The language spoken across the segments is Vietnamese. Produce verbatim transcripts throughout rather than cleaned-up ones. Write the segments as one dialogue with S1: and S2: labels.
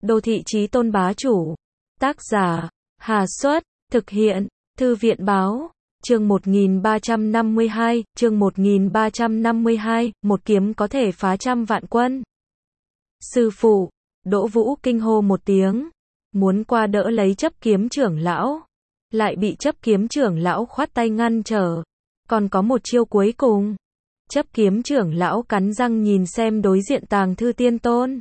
S1: Đô thị chí tôn bá chủ. Tác giả, Hà Xuất, thực hiện, Thư viện báo. Chương một nghìn ba trăm năm mươi hai, chương một nghìn ba trăm năm mươi hai, một kiếm có thể phá trăm vạn quân. Sư phụ, Đỗ Vũ kinh hô một tiếng, muốn qua đỡ lấy chấp kiếm trưởng lão, lại bị chấp kiếm trưởng lão khoát tay ngăn trở. Còn có một chiêu cuối cùng. Chấp kiếm trưởng lão cắn răng nhìn xem đối diện Tàng Thư Tiên Tôn.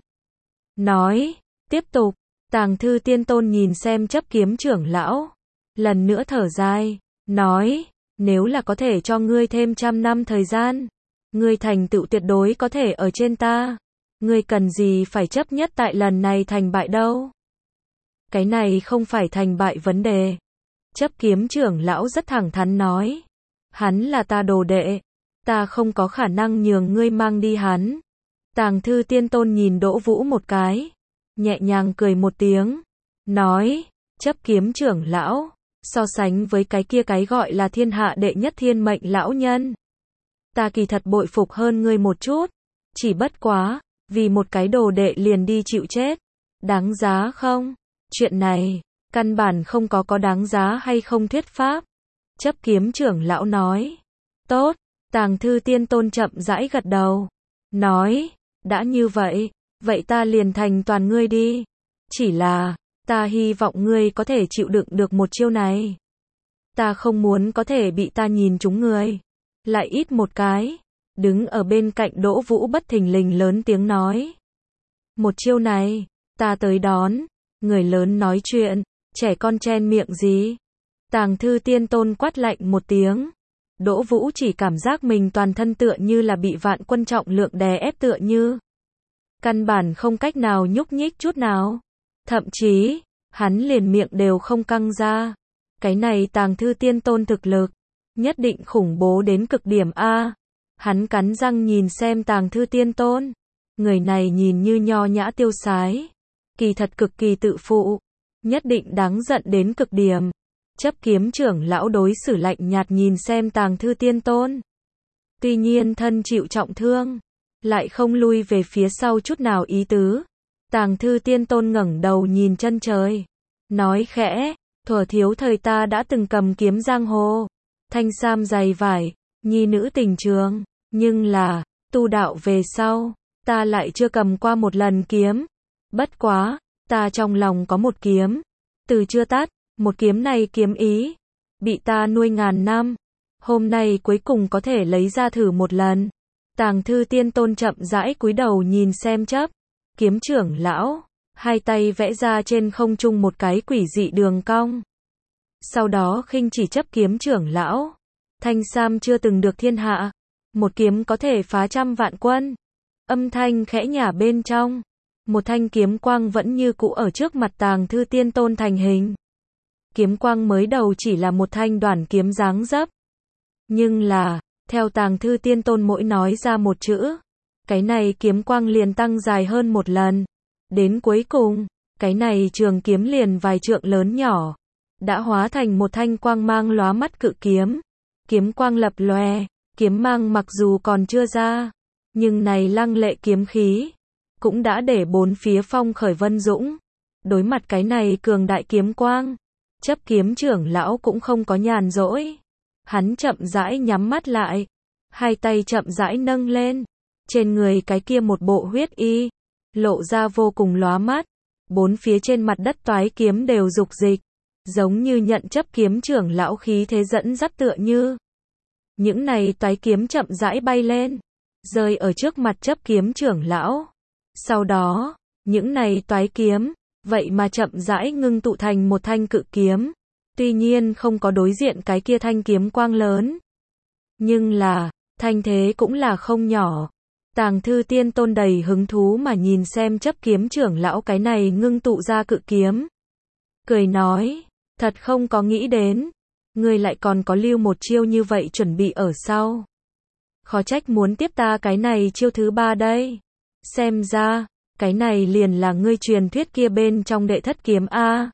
S1: Nói, tiếp tục. Tàng Thư Tiên Tôn nhìn xem chấp kiếm trưởng lão, lần nữa thở dài, nói, nếu là có thể cho ngươi thêm trăm năm thời gian, ngươi thành tựu tuyệt đối có thể ở trên ta. Ngươi cần gì phải chấp nhất tại lần này thành bại đâu. Cái này không phải thành bại vấn đề. Chấp kiếm trưởng lão rất thẳng thắn nói, hắn là ta đồ đệ, ta không có khả năng nhường ngươi mang đi hắn. Tàng Thư Tiên Tôn nhìn Đỗ Vũ một cái, nhẹ nhàng cười một tiếng, nói, chấp kiếm trưởng lão, so sánh với cái kia cái gọi là thiên hạ đệ nhất thiên mệnh lão nhân, ta kỳ thật bội phục hơn ngươi một chút, chỉ bất quá, vì một cái đồ đệ liền đi chịu chết, đáng giá không? Chuyện này, căn bản không có có đáng giá hay không thuyết pháp. Chấp kiếm trưởng lão nói, tốt. Tàng Thư Tiên Tôn chậm rãi gật đầu, nói, đã như vậy, vậy ta liền thành toàn ngươi đi. Chỉ là, ta hy vọng ngươi có thể chịu đựng được một chiêu này. Ta không muốn có thể bị ta nhìn trúng người. Lại ít một cái. Đứng ở bên cạnh Đỗ Vũ bất thình lình lớn tiếng nói. Một chiêu này, ta tới đón. Người lớn nói chuyện, trẻ con chen miệng gì? Tàng Thư Tiên Tôn quát lạnh một tiếng. Đỗ Vũ chỉ cảm giác mình toàn thân tựa như là bị vạn quân trọng lượng đè ép tựa như. Căn bản không cách nào nhúc nhích chút nào. Thậm chí, hắn liền miệng đều không căng ra. Cái này Tàng Thư Tiên Tôn thực lực, nhất định khủng bố đến cực điểm A. Hắn cắn răng nhìn xem Tàng Thư Tiên Tôn. Người này nhìn như nho nhã tiêu sái, kỳ thật cực kỳ tự phụ, nhất định đáng giận đến cực điểm. Chấp kiếm trưởng lão đối xử lạnh nhạt nhìn xem Tàng Thư Tiên Tôn. Tuy nhiên thân chịu trọng thương, lại không lui về phía sau chút nào ý tứ. Tàng Thư Tiên Tôn ngẩng đầu nhìn chân trời, nói khẽ, thuở thiếu thời ta đã từng cầm kiếm giang hồ, thanh sam dày vải, nhi nữ tình trường, nhưng là, tu đạo về sau, ta lại chưa cầm qua một lần kiếm. Bất quá, ta trong lòng có một kiếm, từ chưa tắt. Một kiếm này kiếm ý, bị ta nuôi ngàn năm, hôm nay cuối cùng có thể lấy ra thử một lần. Tàng Thư Tiên Tôn chậm rãi cúi đầu nhìn xem chấp kiếm trưởng lão, hai tay vẽ ra trên không trung một cái quỷ dị đường cong. Sau đó khinh chỉ chấp kiếm trưởng lão, thanh sam chưa từng được thiên hạ, một kiếm có thể phá trăm vạn quân. Âm thanh khẽ nhả bên trong, một thanh kiếm quang vẫn như cũ ở trước mặt Tàng Thư Tiên Tôn thành hình. Kiếm quang mới đầu chỉ là một thanh đoản kiếm dáng dấp. Nhưng là, theo Tàng Thư Tiên Tôn mỗi nói ra một chữ, cái này kiếm quang liền tăng dài hơn một lần. Đến cuối cùng, cái này trường kiếm liền vài trượng lớn nhỏ, đã hóa thành một thanh quang mang lóa mắt cự kiếm. Kiếm quang lập lòe, kiếm mang mặc dù còn chưa ra, nhưng này lăng lệ kiếm khí, cũng đã để bốn phía phong khởi vân dũng. Đối mặt cái này cường đại kiếm quang, chấp kiếm trưởng lão cũng không có nhàn rỗi. Hắn chậm rãi nhắm mắt lại, hai tay chậm rãi nâng lên, trên người cái kia một bộ huyết y, lộ ra vô cùng lóa mắt. Bốn phía trên mặt đất toái kiếm đều dục dịch, giống như nhận chấp kiếm trưởng lão khí thế dẫn dắt tựa như. Những này toái kiếm chậm rãi bay lên, rơi ở trước mặt chấp kiếm trưởng lão. Sau đó, những này toái kiếm, vậy mà chậm rãi ngưng tụ thành một thanh cự kiếm. Tuy nhiên không có đối diện cái kia thanh kiếm quang lớn, nhưng là, thanh thế cũng là không nhỏ. Tàng Thư Tiên Tôn đầy hứng thú mà nhìn xem chấp kiếm trưởng lão cái này ngưng tụ ra cự kiếm. Cười nói, thật không có nghĩ đến, ngươi lại còn có lưu một chiêu như vậy chuẩn bị ở sau. Khó trách muốn tiếp ta cái này chiêu thứ ba đây. Xem ra, cái này liền là ngươi truyền thuyết kia bên trong đệ thất kiếm A.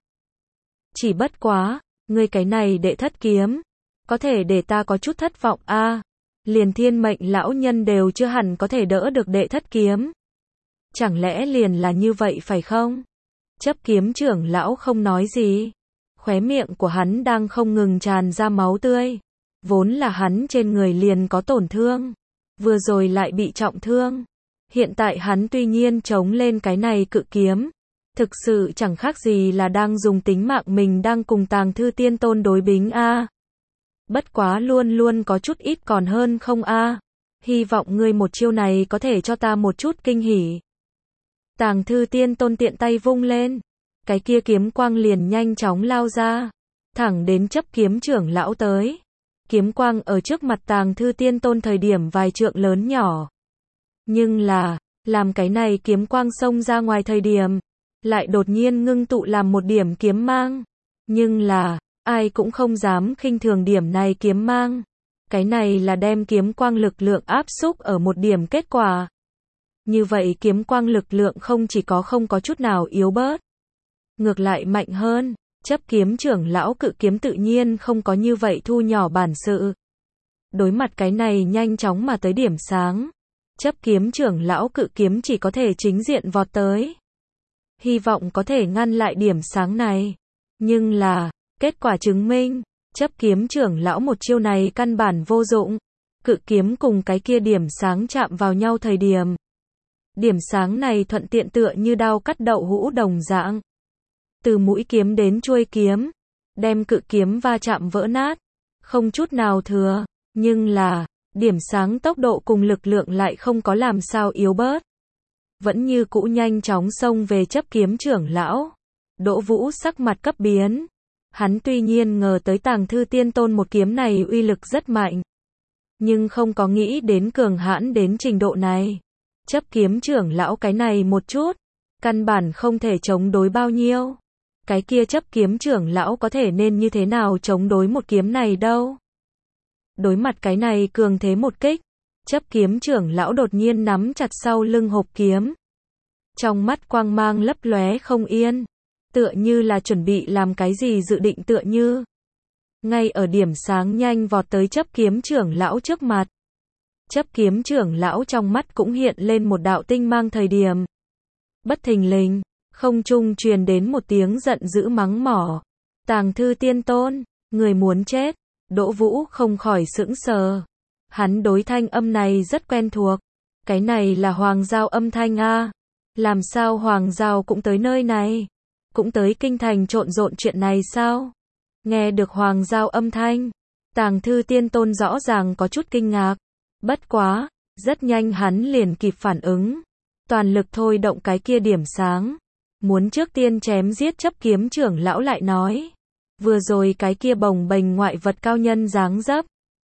S1: Chỉ bất quá, ngươi cái này đệ thất kiếm, có thể để ta có chút thất vọng A. Liền thiên mệnh lão nhân đều chưa hẳn có thể đỡ được đệ thất kiếm. Chẳng lẽ liền là như vậy phải không? Chấp kiếm trưởng lão không nói gì. Khóe miệng của hắn đang không ngừng tràn ra máu tươi. Vốn là hắn trên người liền có tổn thương. Vừa rồi lại bị trọng thương. Hiện tại hắn tuy nhiên chống lên cái này cự kiếm. Thực sự chẳng khác gì là đang dùng tính mạng mình đang cùng Tàng Thư Tiên Tôn đối bính a. Bất quá luôn luôn có chút ít còn hơn không a. Hy vọng ngươi một chiêu này có thể cho ta một chút kinh hỉ. Tàng Thư Tiên Tôn tiện tay vung lên. Cái kia kiếm quang liền nhanh chóng lao ra. Thẳng đến chấp kiếm trưởng lão tới. Kiếm quang ở trước mặt Tàng Thư Tiên Tôn thời điểm vài trượng lớn nhỏ. Nhưng là, làm cái này kiếm quang xông ra ngoài thời điểm, lại đột nhiên ngưng tụ làm một điểm kiếm mang. Nhưng là, ai cũng không dám khinh thường điểm này kiếm mang. Cái này là đem kiếm quang lực lượng áp xúc ở một điểm kết quả. Như vậy kiếm quang lực lượng không chỉ có không có chút nào yếu bớt, ngược lại mạnh hơn. Chấp kiếm trưởng lão cự kiếm tự nhiên không có như vậy thu nhỏ bản sự. Đối mặt cái này nhanh chóng mà tới điểm sáng, chấp kiếm trưởng lão cự kiếm chỉ có thể chính diện vọt tới. Hy vọng có thể ngăn lại điểm sáng này. Nhưng là, kết quả chứng minh, chấp kiếm trưởng lão một chiêu này căn bản vô dụng. Cự kiếm cùng cái kia điểm sáng chạm vào nhau thời điểm. Điểm sáng này thuận tiện tựa như đao cắt đậu hũ đồng dạng. Từ mũi kiếm đến chuôi kiếm, đem cự kiếm va chạm vỡ nát, không chút nào thừa. Nhưng là, điểm sáng tốc độ cùng lực lượng lại không có làm sao yếu bớt. Vẫn như cũ nhanh chóng xông về chấp kiếm trưởng lão. Đỗ Vũ sắc mặt cấp biến. Hắn tuy nhiên ngờ tới Tàng Thư Tiên Tôn một kiếm này uy lực rất mạnh. Nhưng không có nghĩ đến cường hãn đến trình độ này. Chấp kiếm trưởng lão cái này một chút, căn bản không thể chống đối bao nhiêu. Cái kia chấp kiếm trưởng lão có thể nên như thế nào chống đối một kiếm này đâu. Đối mặt cái này cường thế một kích, chấp kiếm trưởng lão đột nhiên nắm chặt sau lưng hộp kiếm. Trong mắt quang mang lấp lóe không yên, tựa như là chuẩn bị làm cái gì dự định tựa như. Ngay ở điểm sáng nhanh vọt tới chấp kiếm trưởng lão trước mặt. Chấp kiếm trưởng lão trong mắt cũng hiện lên một đạo tinh mang thời điểm. Bất thình lình, không trung truyền đến một tiếng giận dữ mắng mỏ. Tàng Thư Tiên Tôn, người muốn chết. Đỗ Vũ không khỏi sững sờ. Hắn đối thanh âm này rất quen thuộc. Cái này là Hoàng Giao âm thanh a. Làm sao Hoàng Giao cũng tới nơi này? Cũng tới kinh thành trộn rộn chuyện này sao? Nghe được Hoàng Giao âm thanh, Tàng Thư Tiên Tôn rõ ràng có chút kinh ngạc. Bất quá, rất nhanh hắn liền kịp phản ứng. Toàn lực thôi động cái kia điểm sáng. Muốn trước tiên chém giết chấp kiếm trưởng lão lại nói. Vừa rồi cái kia bồng bềnh ngoại vật cao nhân dáng dấp.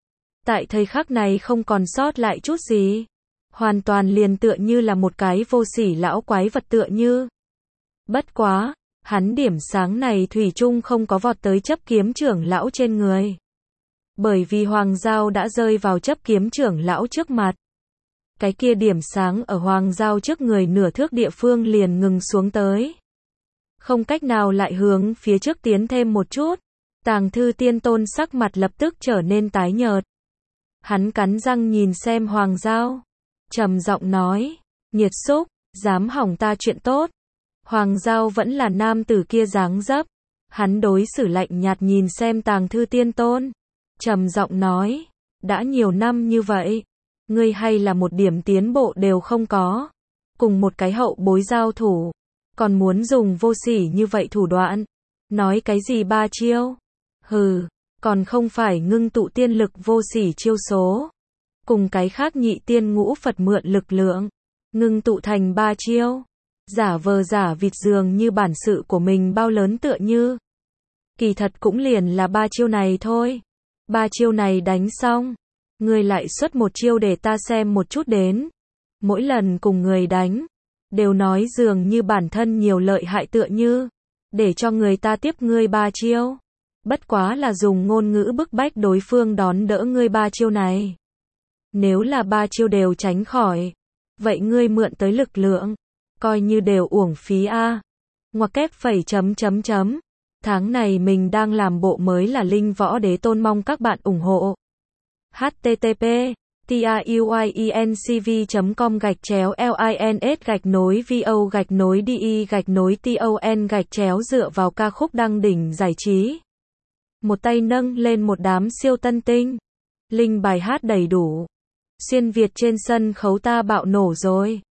S1: Tại thời khắc này không còn sót lại chút gì. Hoàn toàn liền tựa như là một cái vô sỉ lão quái vật tựa như. Bất quá, hắn điểm sáng này thủy chung không có vọt tới chấp kiếm trưởng lão trên người. Bởi vì Hoàng Giao đã rơi vào chấp kiếm trưởng lão trước mặt. Cái kia điểm sáng ở Hoàng Giao trước người nửa thước địa phương liền ngừng xuống tới. Không cách nào lại hướng phía trước tiến thêm một chút. Tàng Thư Tiên Tôn sắc mặt lập tức trở nên tái nhợt. Hắn cắn răng nhìn xem Hoàng Giao. Trầm giọng nói, nhiệt xúc, dám hỏng ta chuyện tốt. Hoàng Giao vẫn là nam tử kia dáng dấp. Hắn đối xử lạnh nhạt nhìn xem Tàng Thư Tiên Tôn. Trầm giọng nói, đã nhiều năm như vậy, ngươi hay là một điểm tiến bộ đều không có. Cùng một cái hậu bối giao thủ, còn muốn dùng vô sỉ như vậy thủ đoạn. Nói cái gì ba chiêu? Hừ, còn không phải ngưng tụ tiên lực vô sỉ chiêu số. Cùng cái khác nhị tiên ngũ Phật mượn lực lượng, ngưng tụ thành ba chiêu. Giả vờ giả vịt dường như bản sự của mình bao lớn tựa như. Kỳ thật cũng liền là ba chiêu này thôi. Ba chiêu này đánh xong, người lại xuất một chiêu để ta xem một chút đến. Mỗi lần cùng người đánh, đều nói dường như bản thân nhiều lợi hại tựa như, để cho người ta tiếp ngươi ba chiêu. Bất quá là dùng ngôn ngữ bức bách đối phương đón đỡ ngươi ba chiêu này. Nếu là ba chiêu đều tránh khỏi, vậy ngươi mượn tới lực lượng, coi như đều uổng phí a. Ngoặc kép phẩy chấm chấm chấm. Tháng này mình đang làm bộ mới là Linh Võ Đế Tôn, mong các bạn ủng hộ. H T T P tiuyinc.com gạch chéo lins gạch nối vo gạch nối de gạch nối ton gạch chéo dựa vào ca khúc đăng đỉnh giải trí. Một tay nâng lên một đám siêu tân tinh. Link bài hát đầy đủ. Xuyên Việt trên sân khấu ta bạo nổ rồi.